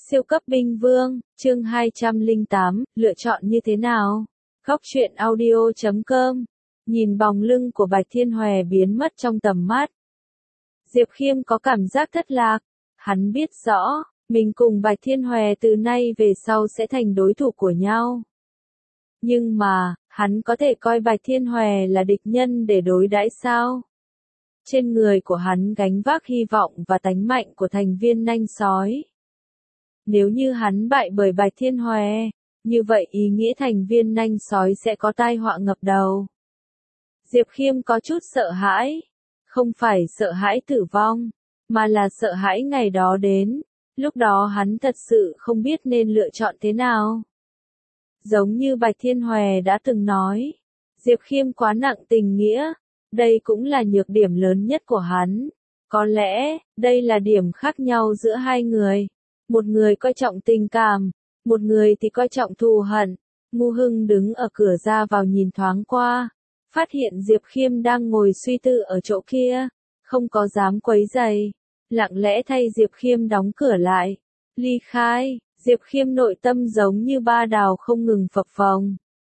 Siêu cấp binh vương, chương 208, lựa chọn như thế nào? Góc truyện audio.com. Nhìn bóng lưng của Bạch Thiên Hòe biến mất trong tầm mắt. Diệp Khiêm có cảm giác thất lạc. Hắn biết rõ, mình cùng Bạch Thiên Hòe từ nay về sau sẽ thành đối thủ của nhau. Nhưng mà, hắn có thể coi Bạch Thiên Hòe là địch nhân để đối đãi sao? Trên người của hắn gánh vác hy vọng và tánh mạnh của thành viên nanh sói. Nếu như hắn bại bởi Bạch Thiên Hòe, như vậy ý nghĩa thành viên nanh sói sẽ có tai họa ngập đầu. Diệp Khiêm có chút sợ hãi, không phải sợ hãi tử vong, mà là sợ hãi ngày đó đến, lúc đó hắn thật sự không biết nên lựa chọn thế nào. Giống như Bạch Thiên Hòe đã từng nói, Diệp Khiêm quá nặng tình nghĩa, đây cũng là nhược điểm lớn nhất của hắn. Có lẽ, đây là điểm khác nhau giữa hai người. Một người coi trọng tình cảm, một người thì coi trọng thù hận. Ngu Hưng đứng ở cửa ra vào nhìn thoáng qua, phát hiện Diệp Khiêm đang ngồi suy tư ở chỗ kia, không có dám quấy rầy, lặng lẽ thay Diệp Khiêm đóng cửa lại, ly khai. Diệp Khiêm nội tâm giống như ba đào không ngừng phập phồng.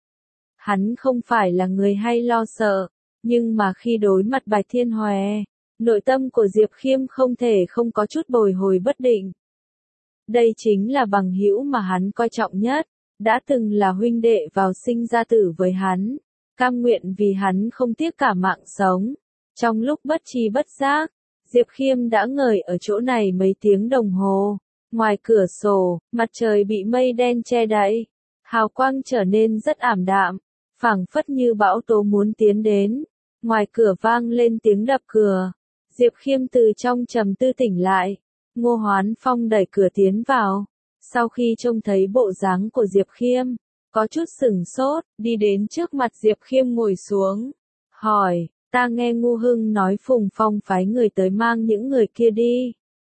Hắn không phải là người hay lo sợ, nhưng mà khi đối mặt Bạch Thiên Hòe, nội tâm của Diệp Khiêm không thể không có chút bồi hồi bất định. Đây chính là bằng hữu mà hắn coi trọng nhất, đã từng là huynh đệ vào sinh ra tử với hắn, cam nguyện vì hắn không tiếc cả mạng sống. Trong lúc bất tri bất giác, Diệp Khiêm đã ngồi ở chỗ này mấy tiếng đồng hồ. Ngoài cửa sổ, mặt trời bị mây đen che đậy, hào quang trở nên rất ảm đạm, phảng phất như bão tố muốn tiến đến. Ngoài cửa vang lên tiếng đập cửa, Diệp Khiêm từ trong trầm tư tỉnh lại. Ngô Hoán Phong đẩy cửa tiến vào, sau khi trông thấy bộ dáng của Diệp Khiêm, có chút sửng sốt, đi đến trước mặt Diệp Khiêm ngồi xuống, hỏi, ta nghe Ngu Hưng nói Phùng Phong phái người tới mang những người kia đi.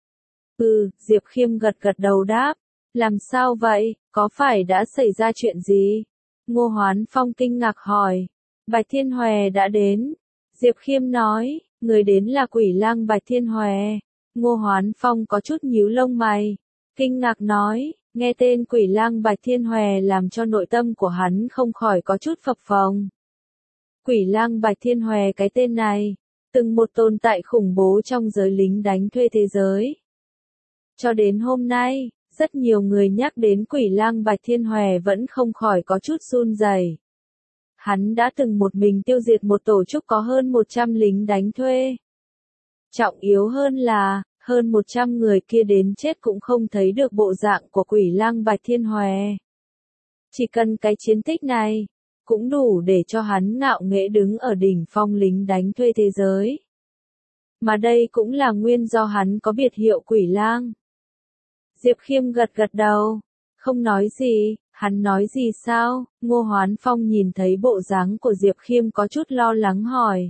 Diệp Khiêm gật gật đầu đáp, làm sao vậy, có phải đã xảy ra chuyện gì? Ngô Hoán Phong kinh ngạc hỏi, Bạch Thiên Hòe đã đến. Diệp Khiêm nói, người đến là Quỷ Lang Bạch Thiên Hòe. Ngô Hoán Phong có chút nhíu lông mày, kinh ngạc nói, nghe tên Quỷ Lang Bạch Thiên Hòe làm cho nội tâm của hắn không khỏi có chút phập phồng. Quỷ Lang Bạch Thiên Hòe cái tên này, từng một tồn tại khủng bố trong giới lính đánh thuê thế giới. Cho đến hôm nay, rất nhiều người nhắc đến Quỷ Lang Bạch Thiên Hòe vẫn không khỏi có chút run rẩy. Hắn đã từng một mình tiêu diệt một tổ chức có hơn 100 lính đánh thuê. Trọng yếu hơn là, hơn 100 người kia đến chết cũng không thấy được bộ dạng của Quỷ Lang Bạch Thiên Hòe. Chỉ cần cái chiến tích này, cũng đủ để cho hắn ngạo nghễ đứng ở đỉnh phong lính đánh thuê thế giới. Mà đây cũng là nguyên do hắn có biệt hiệu Quỷ Lang. Diệp Khiêm gật gật đầu, không nói gì. Hắn nói gì sao? Ngô Hoán Phong nhìn thấy bộ dáng của Diệp Khiêm có chút lo lắng hỏi.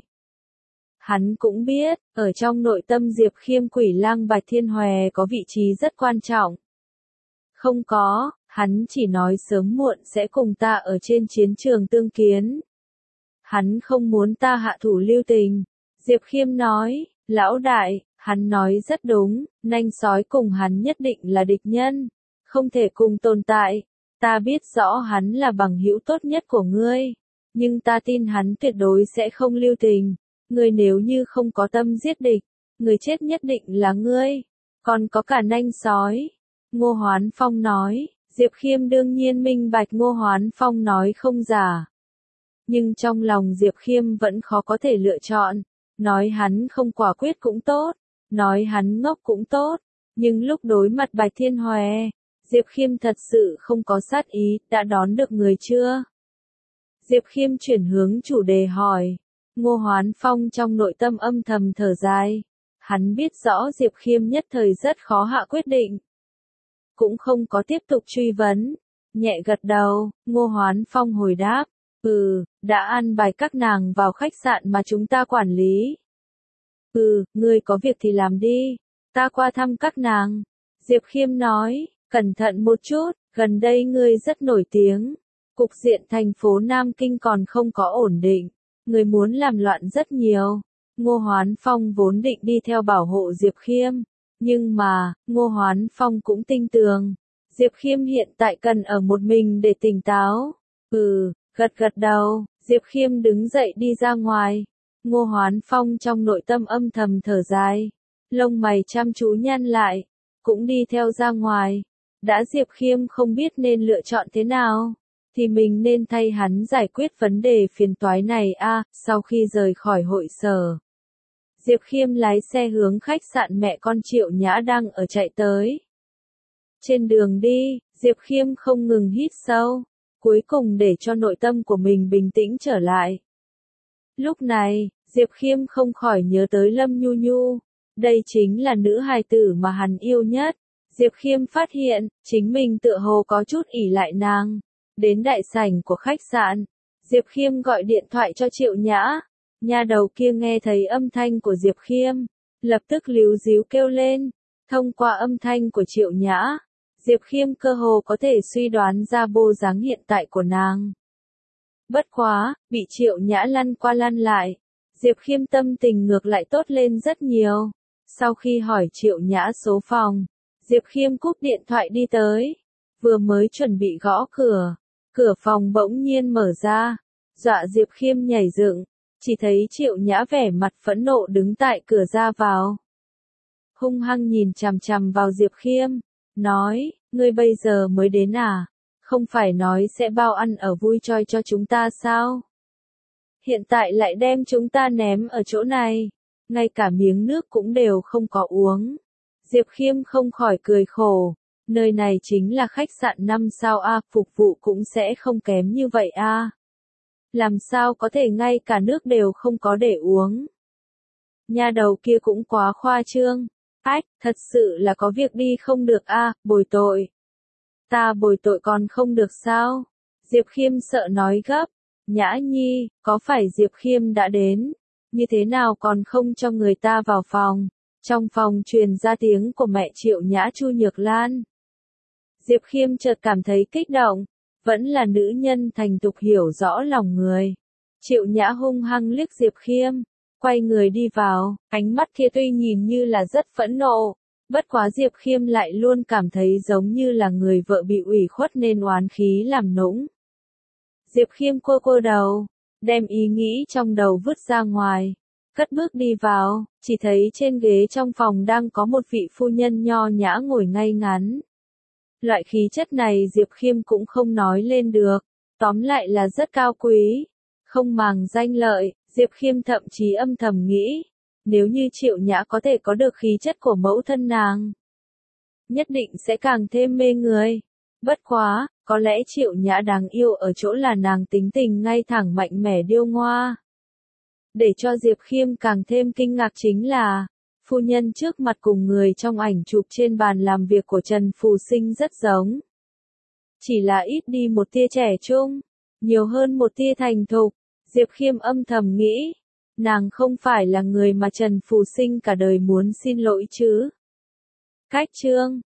Hắn cũng biết, ở trong nội tâm Diệp Khiêm Quỷ Lang Bạch Thiên Hòe có vị trí rất quan trọng. Không có, hắn chỉ nói sớm muộn sẽ cùng ta ở trên chiến trường tương kiến. Hắn không muốn ta hạ thủ lưu tình. Diệp Khiêm nói, lão đại, hắn nói rất đúng, nanh sói cùng hắn nhất định là địch nhân, không thể cùng tồn tại. Ta biết rõ hắn là bằng hữu tốt nhất của ngươi, nhưng ta tin hắn tuyệt đối sẽ không lưu tình. Ngươi nếu như không có tâm giết địch, người chết nhất định là ngươi, còn có cả nanh sói. Ngô Hoán Phong nói, Diệp Khiêm đương nhiên minh bạch Ngô Hoán Phong nói không giả. Nhưng trong lòng Diệp Khiêm vẫn khó có thể lựa chọn, nói hắn không quả quyết cũng tốt, nói hắn ngốc cũng tốt, nhưng lúc đối mặt Bạch Thiên Hòe, Diệp Khiêm thật sự không có sát ý, đã đón được người chưa? Diệp Khiêm chuyển hướng chủ đề hỏi. Ngô Hoán Phong trong nội tâm âm thầm thở dài. Hắn biết rõ Diệp Khiêm nhất thời rất khó hạ quyết định. Cũng không có tiếp tục truy vấn. Nhẹ gật đầu, Ngô Hoán Phong hồi đáp. Đã an bài các nàng vào khách sạn mà chúng ta quản lý. Ngươi có việc thì làm đi. Ta qua thăm các nàng. Diệp Khiêm nói. Cẩn thận một chút, gần đây ngươi rất nổi tiếng. Cục diện thành phố Nam Kinh còn không có ổn định. Người muốn làm loạn rất nhiều. Ngô Hoán Phong vốn định đi theo bảo hộ Diệp Khiêm. Nhưng mà, Ngô Hoán Phong cũng tin tưởng, Diệp Khiêm hiện tại cần ở một mình để tỉnh táo. Gật gật đầu, Diệp Khiêm đứng dậy đi ra ngoài. Ngô Hoán Phong trong nội tâm âm thầm thở dài, lông mày chăm chú nhăn lại, cũng đi theo ra ngoài. Đã Diệp Khiêm không biết nên lựa chọn thế nào, thì mình nên thay hắn giải quyết vấn đề phiền toái này a. Sau khi rời khỏi hội sở, Diệp Khiêm lái xe hướng khách sạn mẹ con Triệu Nhã đang ở chạy tới. Trên đường đi, Diệp Khiêm không ngừng hít sâu, cuối cùng để cho nội tâm của mình bình tĩnh trở lại. Lúc này, Diệp Khiêm không khỏi nhớ tới Lâm Nhu Nhu, đây chính là nữ hài tử mà hắn yêu nhất. Diệp Khiêm phát hiện, chính mình tựa hồ có chút ỷ lại nàng. Đến đại sảnh của khách sạn, Diệp Khiêm gọi điện thoại cho Triệu Nhã. Nha đầu kia nghe thấy âm thanh của Diệp Khiêm, lập tức líu ríu kêu lên. Thông qua âm thanh của Triệu Nhã, Diệp Khiêm cơ hồ có thể suy đoán ra bộ dáng hiện tại của nàng. Bất quá, bị Triệu Nhã lăn qua lăn lại, Diệp Khiêm tâm tình ngược lại tốt lên rất nhiều. Sau khi hỏi Triệu Nhã số phòng, Diệp Khiêm cúp điện thoại đi tới. Vừa mới chuẩn bị gõ cửa, cửa phòng bỗng nhiên mở ra, dọa Diệp Khiêm nhảy dựng, chỉ thấy Triệu Nhã vẻ mặt phẫn nộ đứng tại cửa ra vào. Hung hăng nhìn chằm chằm vào Diệp Khiêm, nói, ngươi bây giờ mới đến à? Không phải nói sẽ bao ăn ở vui choi cho chúng ta sao? Hiện tại lại đem chúng ta ném ở chỗ này, ngay cả miếng nước cũng đều không có uống. Diệp Khiêm không khỏi cười khổ, nơi này chính là khách sạn 5 sao a, phục vụ cũng sẽ không kém như vậy a. Làm sao có thể ngay cả nước đều không có để uống? Nha đầu kia cũng quá khoa trương. Ách, thật sự là có việc đi không được a, bồi tội. Ta bồi tội còn không được sao? Diệp Khiêm sợ nói gấp. Nhã Nhi, có phải Diệp Khiêm đã đến? Như thế nào còn không cho người ta vào phòng? Trong phòng truyền ra tiếng của mẹ Triệu Nhã Chu Nhược Lan. Diệp Khiêm chợt cảm thấy kích động, vẫn là nữ nhân thành thục hiểu rõ lòng người. Triệu Nhã hung hăng liếc Diệp Khiêm, quay người đi vào, ánh mắt kia tuy nhìn như là rất phẫn nộ, bất quá Diệp Khiêm lại luôn cảm thấy giống như là người vợ bị ủy khuất nên oán khí làm nũng. Diệp Khiêm cô đầu, đem ý nghĩ trong đầu vứt ra ngoài, cất bước đi vào, chỉ thấy trên ghế trong phòng đang có một vị phu nhân nho nhã ngồi ngay ngắn. Loại khí chất này Diệp Khiêm cũng không nói lên được, tóm lại là rất cao quý, không màng danh lợi. Diệp Khiêm thậm chí âm thầm nghĩ, nếu như Triệu Nhã có thể có được khí chất của mẫu thân nàng, nhất định sẽ càng thêm mê người. Bất quá, có lẽ Triệu Nhã đáng yêu ở chỗ là nàng tính tình ngay thẳng mạnh mẽ điêu ngoa. Để cho Diệp Khiêm càng thêm kinh ngạc chính là, phu nhân trước mặt cùng người trong ảnh chụp trên bàn làm việc của Trần Phù Sinh rất giống. Chỉ là ít đi một tia trẻ trung, nhiều hơn một tia thành thục. Diệp Khiêm âm thầm nghĩ, nàng không phải là người mà Trần Phù Sinh cả đời muốn xin lỗi chứ. Cách chương